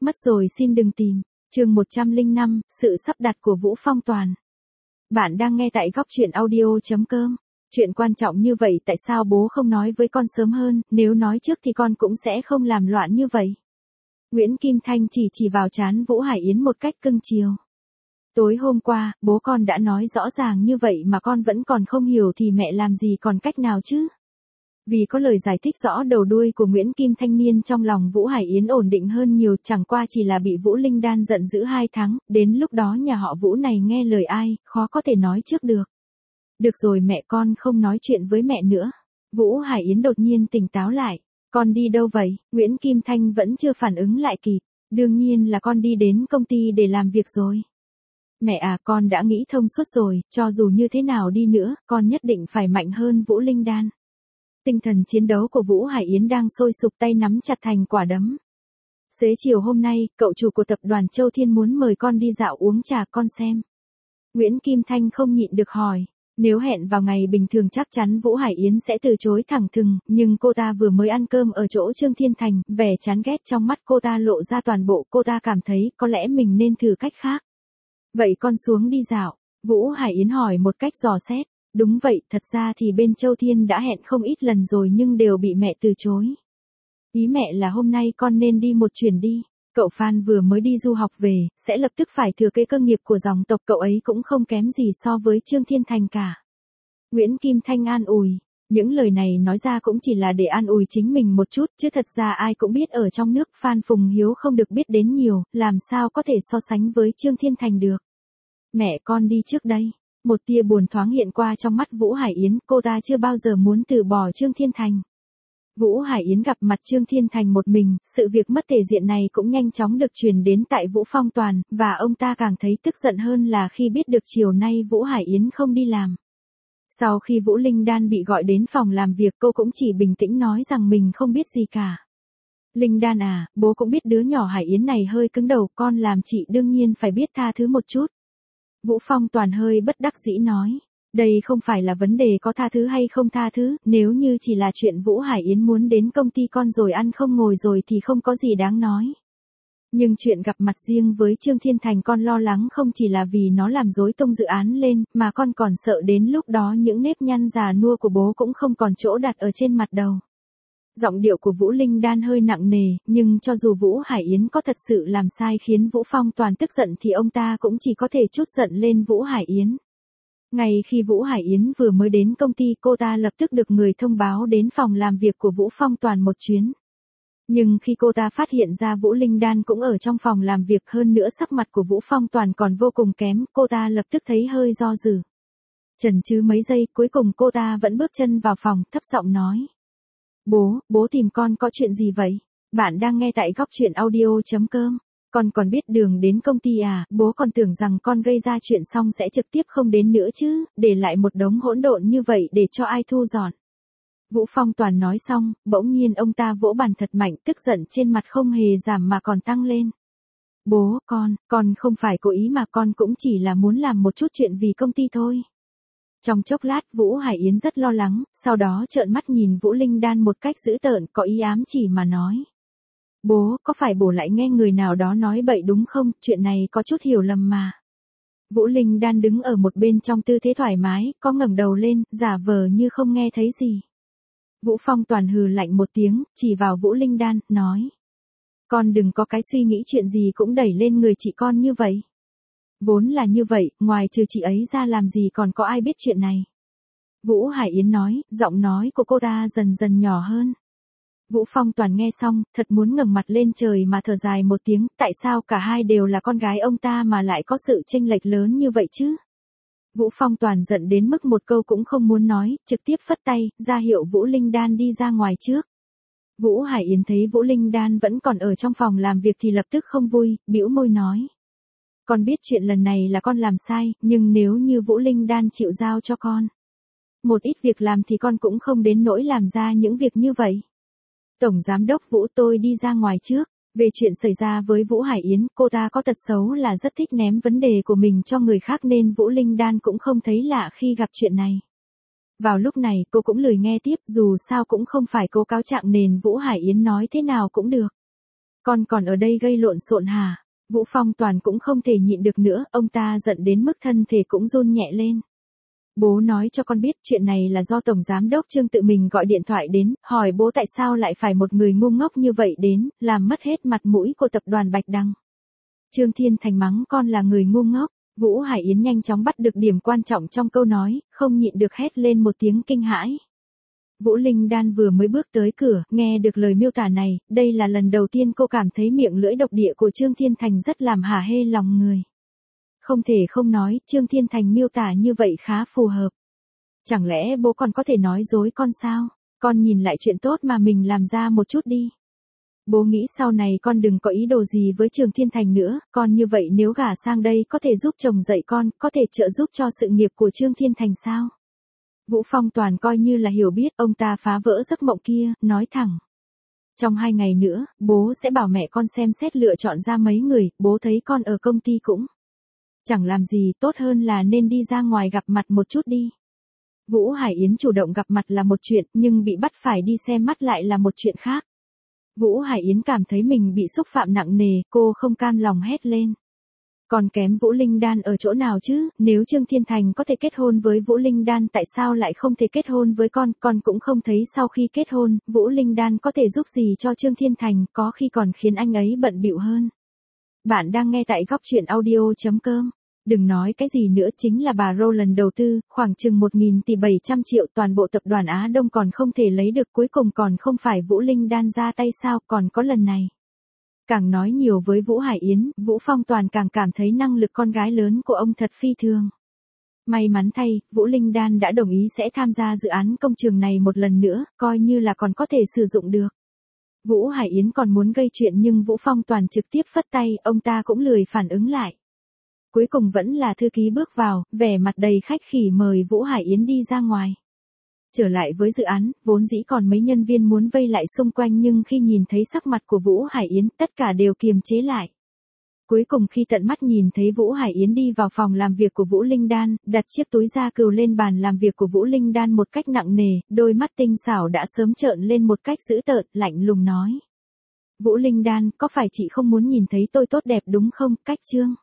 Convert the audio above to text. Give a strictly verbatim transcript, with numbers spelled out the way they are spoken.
Mất rồi xin đừng tìm. Chương một trăm lẻ năm, sự sắp đặt của Vũ Phong Toàn. Bạn đang nghe tại góc truyện audio chấm com. Chuyện quan trọng như vậy tại sao bố không nói với con sớm hơn, nếu nói trước thì con cũng sẽ không làm loạn như vậy. Nguyễn Kim Thanh chỉ chỉ vào trán Vũ Hải Yến một cách cưng chiều. Tối hôm qua, bố con đã nói rõ ràng như vậy mà con vẫn còn không hiểu thì mẹ làm gì còn cách nào chứ? Vì có lời giải thích rõ đầu đuôi của Nguyễn Kim Thanh niên trong lòng Vũ Hải Yến ổn định hơn nhiều, chẳng qua chỉ là bị Vũ Linh Đan giận dữ hai tháng, đến lúc đó nhà họ Vũ này nghe lời ai, khó có thể nói trước được. Được rồi mẹ, con không nói chuyện với mẹ nữa. Vũ Hải Yến đột nhiên tỉnh táo lại. Con đi đâu vậy? Nguyễn Kim Thanh vẫn chưa phản ứng lại kịp. Đương nhiên là con đi đến công ty để làm việc rồi. Mẹ à, con đã nghĩ thông suốt rồi, cho dù như thế nào đi nữa, con nhất định phải mạnh hơn Vũ Linh Đan. Tinh thần chiến đấu của Vũ Hải Yến đang sôi sục, tay nắm chặt thành quả đấm. Xế chiều hôm nay, cậu chủ của tập đoàn Châu Thiên muốn mời con đi dạo uống trà, con xem. Nguyễn Kim Thanh không nhịn được hỏi. Nếu hẹn vào ngày bình thường chắc chắn Vũ Hải Yến sẽ từ chối thẳng thừng, nhưng cô ta vừa mới ăn cơm ở chỗ Trương Thiên Thành, vẻ chán ghét trong mắt cô ta lộ ra toàn bộ, cô ta cảm thấy có lẽ mình nên thử cách khác. Vậy con xuống đi dạo. Vũ Hải Yến hỏi một cách dò xét. Đúng vậy, thật ra thì bên Châu Thiên đã hẹn không ít lần rồi nhưng đều bị mẹ từ chối. Ý mẹ là hôm nay con nên đi một chuyến đi. Cậu Phan vừa mới đi du học về, sẽ lập tức phải thừa kế cơ nghiệp của dòng tộc cậu ấy, cũng không kém gì so với Trương Thiên Thành cả. Nguyễn Kim Thanh an ủi. Những lời này nói ra cũng chỉ là để an ủi chính mình một chút, chứ thật ra ai cũng biết ở trong nước Phan Phùng Hiếu không được biết đến nhiều, làm sao có thể so sánh với Trương Thiên Thành được. Mẹ, con đi trước đây. Một tia buồn thoáng hiện qua trong mắt Vũ Hải Yến, cô ta chưa bao giờ muốn từ bỏ Trương Thiên Thành. Vũ Hải Yến gặp mặt Trương Thiên Thành một mình, sự việc mất thể diện này cũng nhanh chóng được truyền đến tại Vũ Phong Toàn, và ông ta càng thấy tức giận hơn là khi biết được chiều nay Vũ Hải Yến không đi làm. Sau khi Vũ Linh Đan bị gọi đến phòng làm việc, cô cũng chỉ bình tĩnh nói rằng mình không biết gì cả. Linh Đan à, bố cũng biết đứa nhỏ Hải Yến này hơi cứng đầu, con làm chị đương nhiên phải biết tha thứ một chút. Vũ Phong Toàn hơi bất đắc dĩ nói. Đây không phải là vấn đề có tha thứ hay không tha thứ, nếu như chỉ là chuyện Vũ Hải Yến muốn đến công ty con rồi ăn không ngồi rồi thì không có gì đáng nói. Nhưng chuyện gặp mặt riêng với Trương Thiên Thành con lo lắng không chỉ là vì nó làm rối tung dự án lên, mà con còn sợ đến lúc đó những nếp nhăn già nua của bố cũng không còn chỗ đặt ở trên mặt đầu. Giọng điệu của Vũ Linh Đan hơi nặng nề, nhưng cho dù Vũ Hải Yến có thật sự làm sai khiến Vũ Phong Toàn tức giận thì ông ta cũng chỉ có thể trút giận lên Vũ Hải Yến. Ngay khi Vũ Hải Yến vừa mới đến công ty, cô ta lập tức được người thông báo đến phòng làm việc của Vũ Phong Toàn một chuyến. Nhưng khi cô ta phát hiện ra Vũ Linh Đan cũng ở trong phòng làm việc, hơn nữa sắc mặt của Vũ Phong Toàn còn vô cùng kém, cô ta lập tức thấy hơi do dự. Chần chừ mấy giây, cuối cùng cô ta vẫn bước chân vào phòng, thấp giọng nói. Bố, bố tìm con có chuyện gì vậy? Bạn đang nghe tại góc truyện audio chấm com. Con còn biết đường đến công ty à? Bố còn tưởng rằng con gây ra chuyện xong sẽ trực tiếp không đến nữa chứ, để lại một đống hỗn độn như vậy để cho ai thu dọn. Vũ Phong Toàn nói xong, bỗng nhiên ông ta vỗ bàn thật mạnh, tức giận trên mặt không hề giảm mà còn tăng lên. Bố, con, con không phải cố ý mà, con cũng chỉ là muốn làm một chút chuyện vì công ty thôi. Trong chốc lát Vũ Hải Yến rất lo lắng, sau đó trợn mắt nhìn Vũ Linh Đan một cách dữ tợn, có ý ám chỉ mà nói. Bố, có phải bố lại nghe người nào đó nói bậy đúng không? Chuyện này có chút hiểu lầm mà. Vũ Linh Đan đứng ở một bên trong tư thế thoải mái, có ngẩng đầu lên, giả vờ như không nghe thấy gì. Vũ Phong Toàn hừ lạnh một tiếng, chỉ vào Vũ Linh Đan, nói. Con đừng có cái suy nghĩ chuyện gì cũng đẩy lên người chị con như vậy. Vốn là như vậy, ngoài trừ chị ấy ra làm gì còn có ai biết chuyện này. Vũ Hải Yến nói, giọng nói của cô ta dần dần nhỏ hơn. Vũ Phong Toàn nghe xong, thật muốn ngẩng mặt lên trời mà thở dài một tiếng, tại sao cả hai đều là con gái ông ta mà lại có sự chênh lệch lớn như vậy chứ? Vũ Phong Toàn giận đến mức một câu cũng không muốn nói, trực tiếp phất tay, ra hiệu Vũ Linh Đan đi ra ngoài trước. Vũ Hải Yến thấy Vũ Linh Đan vẫn còn ở trong phòng làm việc thì lập tức không vui, bĩu môi nói. Con biết chuyện lần này là con làm sai, nhưng nếu như Vũ Linh Đan chịu giao cho con một ít việc làm thì con cũng không đến nỗi làm ra những việc như vậy. Tổng Giám đốc Vũ, tôi đi ra ngoài trước. Về chuyện xảy ra với Vũ Hải Yến, cô ta có tật xấu là rất thích ném vấn đề của mình cho người khác nên Vũ Linh Đan cũng không thấy lạ khi gặp chuyện này. Vào lúc này cô cũng lười nghe tiếp, dù sao cũng không phải cô cáo trạng nên Vũ Hải Yến nói thế nào cũng được. Con còn ở đây gây lộn xộn hả? Vũ Phong Toàn cũng không thể nhịn được nữa, ông ta giận đến mức thân thể cũng run nhẹ lên. Bố nói cho con biết chuyện này là do Tổng Giám đốc Trương tự mình gọi điện thoại đến, hỏi bố tại sao lại phải một người ngu ngốc như vậy đến, làm mất hết mặt mũi của tập đoàn Bạch Đằng. Trương Thiên Thành mắng con là người ngu ngốc. Vũ Hải Yến nhanh chóng bắt được điểm quan trọng trong câu nói, không nhịn được hét lên một tiếng kinh hãi. Vũ Linh Đan vừa mới bước tới cửa, nghe được lời miêu tả này, đây là lần đầu tiên cô cảm thấy miệng lưỡi độc địa của Trương Thiên Thành rất làm hả hê lòng người. Không thể không nói, Trương Thiên Thành miêu tả như vậy khá phù hợp. Chẳng lẽ bố còn có thể nói dối con sao? Con nhìn lại chuyện tốt mà mình làm ra một chút đi. Bố nghĩ sau này con đừng có ý đồ gì với Trương Thiên Thành nữa, con như vậy nếu gả sang đây có thể giúp chồng dạy con, có thể trợ giúp cho sự nghiệp của Trương Thiên Thành sao? Vũ Phong Toàn coi như là hiểu biết, ông ta phá vỡ giấc mộng kia, nói thẳng. Trong hai ngày nữa, bố sẽ bảo mẹ con xem xét lựa chọn ra mấy người, bố thấy con ở công ty cũng chẳng làm gì, tốt hơn là nên đi ra ngoài gặp mặt một chút đi. Vũ Hải Yến chủ động gặp mặt là một chuyện, nhưng bị bắt phải đi xem mắt lại là một chuyện khác. Vũ Hải Yến cảm thấy mình bị xúc phạm nặng nề, cô không cam lòng hét lên. Còn kém Vũ Linh Đan ở chỗ nào chứ, nếu Trương Thiên Thành có thể kết hôn với Vũ Linh Đan tại sao lại không thể kết hôn với con, con cũng không thấy sau khi kết hôn, Vũ Linh Đan có thể giúp gì cho Trương Thiên Thành, có khi còn khiến anh ấy bận bịu hơn. Bạn đang nghe tại góc truyện audio chấm com. Đừng nói cái gì nữa, chính là bà Roland đầu tư, khoảng chừng một nghìn tỷ bảy trăm triệu toàn bộ tập đoàn Á Đông còn không thể lấy được, cuối cùng còn không phải Vũ Linh Đan ra tay sao, còn có lần này. Càng nói nhiều với Vũ Hải Yến, Vũ Phong Toàn càng cảm thấy năng lực con gái lớn của ông thật phi thường. May mắn thay, Vũ Linh Đan đã đồng ý sẽ tham gia dự án công trường này một lần nữa, coi như là còn có thể sử dụng được. Vũ Hải Yến còn muốn gây chuyện nhưng Vũ Phong Toàn trực tiếp phất tay, ông ta cũng lười phản ứng lại. Cuối cùng vẫn là thư ký bước vào, vẻ mặt đầy khách khỉ mời Vũ Hải Yến đi ra ngoài. Trở lại với dự án, vốn dĩ còn mấy nhân viên muốn vây lại xung quanh nhưng khi nhìn thấy sắc mặt của Vũ Hải Yến, tất cả đều kiềm chế lại. Cuối cùng khi tận mắt nhìn thấy Vũ Hải Yến đi vào phòng làm việc của Vũ Linh Đan, đặt chiếc túi da cừu lên bàn làm việc của Vũ Linh Đan một cách nặng nề, đôi mắt tinh xảo đã sớm trợn lên một cách dữ tợn, lạnh lùng nói. Vũ Linh Đan, có phải chị không muốn nhìn thấy tôi tốt đẹp đúng không, Cách Trương?